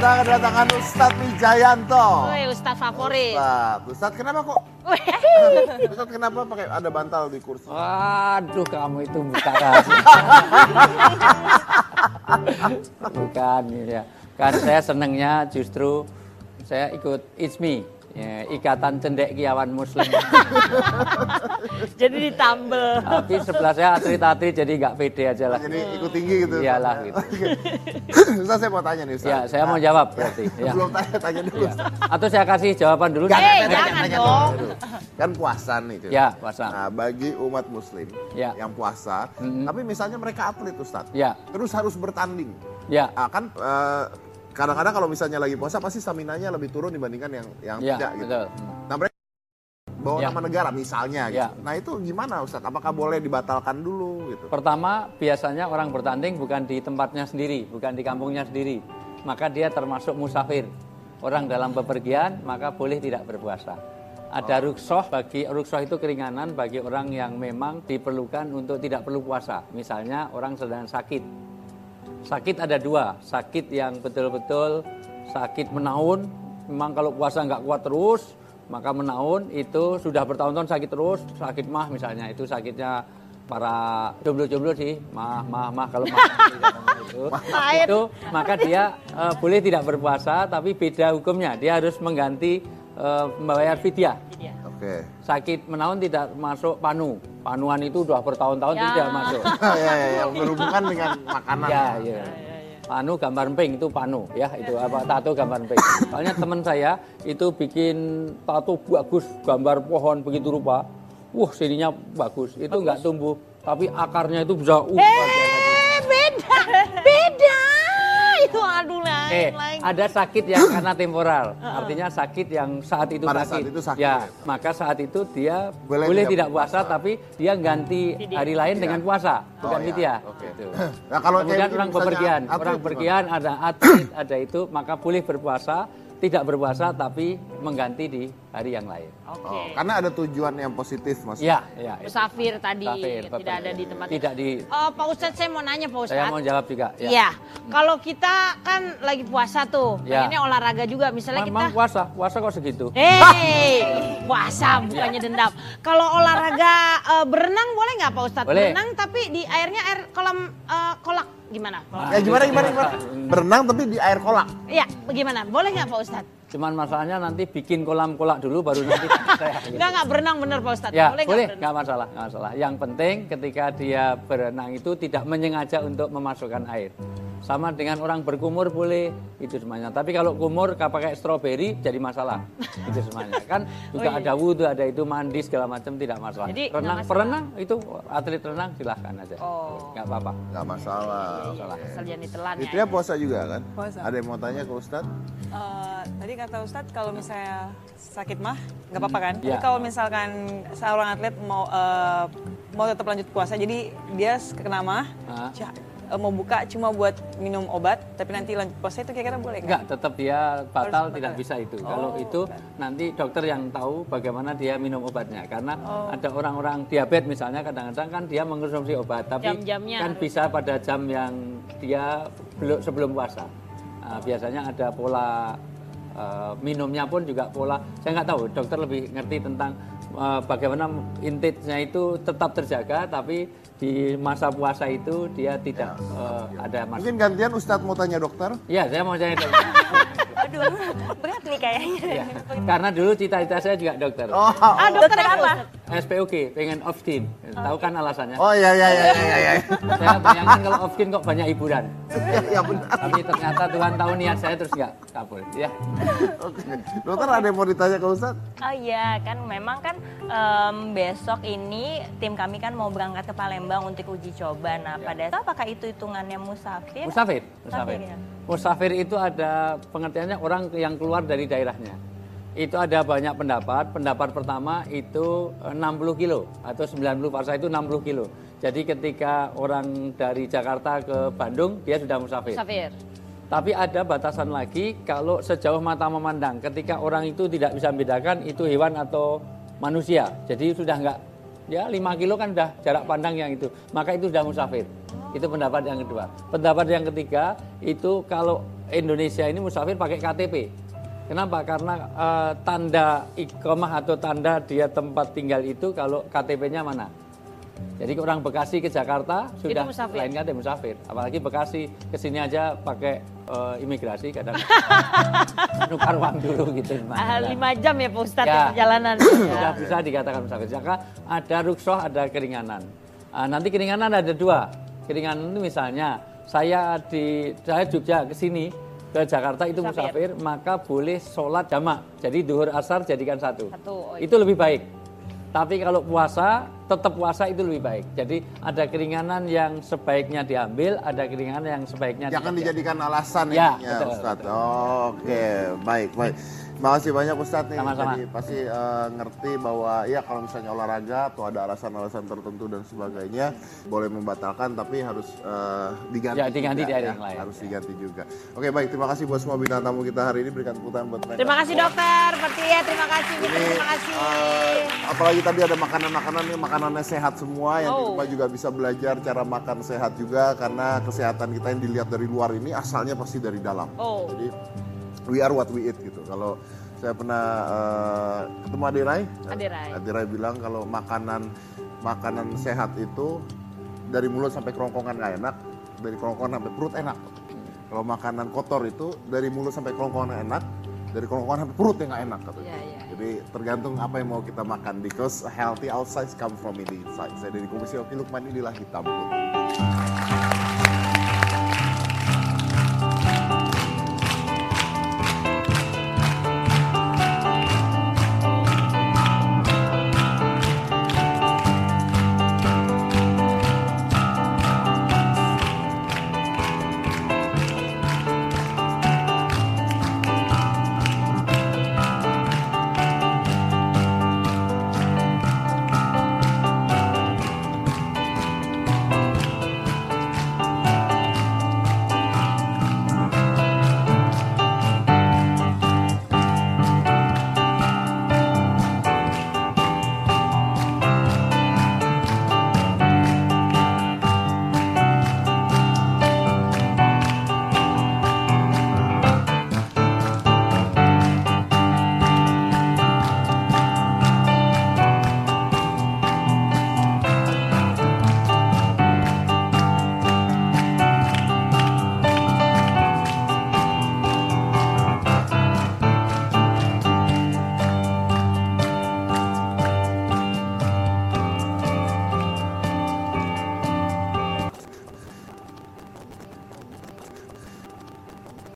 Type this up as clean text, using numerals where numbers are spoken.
kita kedatangan Ustadz Wijayanto. Woi, Ustadz favorit. Ustadz kenapa kok? Ustadz kenapa pakai ada bantal di kursi? Waduh, kamu itu buka rahasia. Bukan ya. Kan saya senangnya justru saya ikut ICMI, ya, Ikatan Cendek Kiawan Muslim. Jadi ditambel. Tapi sebelah saya atlet-atlet jadi nggak pede aja lah. Jadi ikut tinggi gitu. Iyalah gitu. Ustadz saya mau tanya nih Ustadz. Ya, saya mau jawab berarti. Ya. Belum tanya dulu. Ya. Atau saya kasih jawaban dulu. Jangan dong. Kan puasa nih. Ya, puasa. Nah, bagi umat muslim Ya. yang puasa, tapi misalnya mereka atlet Ustadz. Ya. Terus harus bertanding. Ya. Nah, kan kadang-kadang kalau misalnya lagi puasa pasti stamina-nya lebih turun dibandingkan yang Ya, tidak gitu. betul. Nah, mereka bawa Ya. nama negara misalnya gitu. Ya. Nah, itu gimana Ustadz? Apakah boleh dibatalkan dulu gitu? Pertama, biasanya orang bertanding bukan di tempatnya sendiri, bukan di kampungnya sendiri. Maka dia termasuk musafir. Orang dalam bepergian, maka boleh tidak berpuasa. Ada rukhsah, rukhsah itu keringanan bagi orang yang memang diperlukan untuk tidak perlu puasa. Misalnya orang sedang sakit. Sakit ada dua, sakit yang betul-betul sakit menaun. Memang kalau puasa nggak kuat terus, maka menaun itu sudah bertahun-tahun sakit terus. Sakit mah misalnya, itu sakitnya para jomblo-jomblo sih, mah kalau itu maka dia boleh tidak berpuasa, tapi beda hukumnya. Dia harus mengganti membayar fidyah. Oke. Sakit menaun tidak masuk panu. Panuan itu udah bertahun-tahun tidak masuk. Ya, berhubungan dengan makanan. Ya. Panu gambar emping itu panu ya, itu apa tato gambar emping. Soalnya teman saya itu bikin tato bagus, gambar pohon begitu rupa. Wah, sininya bagus. Itu enggak tumbuh, tapi akarnya itu bisa Beda. Itu aduh lain. Ada sakit yang karena temporal. Artinya sakit yang saat itu Pada sakit. saat itu sakit. Ya, maka saat itu dia Boleh boleh tidak tidak puasa, tapi dia ganti hari lain dengan puasa, bukan ya. fidyah. Oke. Gitu. Nah, kalau Kemudian kayak orang misalnya bepergian, atlet orang gimana? bepergian ada atlet, ada itu, maka boleh berpuasa, tidak berpuasa tapi mengganti di hari yang lain. Oke. Karena ada tujuan yang positif maksudnya. Ya. Musafir tadi Musafir, tidak ada di tempat. Tidak di. Pak Ustadz, saya mau nanya Pak Ustadz. Saya mau jawab juga. Iya. Kalau kita kan lagi puasa tuh, Ya. pengennya olahraga juga. Misalnya kita. Memang puasa kok segitu. Puasa bukannya dendam. Kalau olahraga berenang boleh nggak Pak Ustadz? Boleh. Berenang tapi di airnya air kolam kolak gimana? Ya gimana? Berenang tapi di air kolak. Iya, bagaimana? Boleh nggak Pak Ustadz? Cuman masalahnya nanti bikin kolam kolak dulu baru nanti saya. Gitu. Nggak berenang bener Pak Ustadz. Ya, Boleh boleh, nggak nggak masalah. Yang penting ketika dia berenang itu tidak menyengaja untuk memasukkan air. Sama dengan orang berkumur boleh, itu semuanya. Tapi kalau kumur pakai stroberi jadi masalah, itu semuanya. Kan juga ada wudhu, ada itu mandi segala macam tidak masalah. Jadi, perenang itu atlet renang silahkan aja, nggak apa-apa. Nggak masalah. Asal jangan ditelan ya. Itu ya puasa juga kan? Puasa. Ada yang mau tanya ke Ustadz? Tadi kata Ustadz kalau misalnya sakit mah nggak apa-apa kan? Ya. Tapi kalau misalkan seorang atlet mau tetap lanjut puasa, jadi dia kena mah, mau buka cuma buat minum obat, tapi nanti lanjut puasa itu kira-kira boleh Enggak, tetap dia batal, Harus tidak batal. bisa itu. Kalau itu nanti dokter yang tahu bagaimana dia minum obatnya. Karena ada orang-orang diabetes misalnya kadang-kadang kan dia mengkonsumsi obat, tapi Jam-jamnya kan harus. bisa pada jam yang dia sebelum puasa. Biasanya ada pola minumnya pun juga pola. Saya nggak tahu, dokter lebih ngerti tentang bagaimana intake-nya itu tetap terjaga, tapi di masa puasa itu dia tidak ada masalah. Mungkin gantian Ustadz mau tanya dokter? Ya, saya mau tanya dokter. Aduh, berat nih kayaknya. Ya, karena dulu cita-cita saya juga dokter. Dokter apa? SPOG, pengen off skin. Tahu kan alasannya? Oh iya. Saya bayangin kalau off skin kok banyak hiburan. Ya benar. Tapi ternyata Tuhan tahu niat saya terus nggak kabul. Ya. Oke. Dokter ada yang mau ditanya ke Ustadz? Oh iya, kan memang kan besok ini tim kami kan mau berangkat ke Palembang untuk uji coba. Nah, pada itu apakah itu hitungannya musafir? Musafir. Ya. Musafir itu ada pengertiannya orang yang keluar dari daerahnya. Itu ada banyak pendapat. Pendapat pertama itu 60 kilo atau 90 parsa itu 60 kilo. Jadi ketika orang dari Jakarta ke Bandung dia sudah musafir. Tapi ada batasan lagi kalau sejauh mata memandang. Ketika orang itu tidak bisa membedakan itu hewan atau manusia. Jadi sudah enggak, ya 5 kilo kan sudah jarak pandang yang itu. Maka itu sudah musafir. Itu pendapat yang kedua. Pendapat yang ketiga itu kalau Indonesia ini musafir pakai KTP. Kenapa? Karena tanda iqamah atau tanda dia tempat tinggal itu kalau KTP-nya mana. Jadi orang Bekasi ke Jakarta sudah musafir. lain KTP musafir. Apalagi Bekasi ke sini aja pakai imigrasi kadang nukar uang dulu gitu. 5 jam ya Pak Ustadz Ya. ya, perjalanan. Sudah bisa dikatakan musafir. Maka ada ruksoh, ada keringanan. Nanti keringanan ada 2. Keringanan itu misalnya saya Jogja ke sini ke Jakarta itu musafir, maka boleh sholat jamak. Jadi duhur asar jadikan satu. Itu lebih baik. Tapi kalau puasa, tetap puasa itu lebih baik. Jadi ada keringanan yang sebaiknya diambil, ada keringanan yang sebaiknya Jangan tidak dijadikan alasan Ya, ini betul, Ustadz. betul. Oke, baik. Makasih banyak Ustadz nih. Sama-sama. Jadi pasti ngerti bahwa ya kalau misalnya olahraga atau ada alasan-alasan tertentu dan sebagainya boleh membatalkan tapi harus diganti. Ya, diganti juga, di yang lain. Harus diganti juga. Oke, baik. Terima kasih buat semua bintang tamu kita hari ini. Berikan tepuk tangan buat mereka. Terima kasih semua. dokter, Pertia, terima kasih, Ini, terima kasih. apalagi tadi ada makanan-makanan yang makanannya sehat semua yang di Oh. rumah juga bisa belajar cara makan sehat juga karena kesehatan kita yang dilihat dari luar ini asalnya pasti dari dalam. Oh. Jadi we are what we eat gitu. Kalau saya pernah ketemu Adirai bilang kalau makanan sehat itu dari mulut sampai kerongkongan nggak enak, dari kerongkongan sampai perut enak. Kalau makanan kotor itu dari mulut sampai kerongkongan enak, dari kerongkongan sampai perut yang nggak enak katanya. Jadi tergantung apa yang mau kita makan because healthy outside come from the inside. Saya dari Komisi Oki Lukman, inilah Hitam Putih.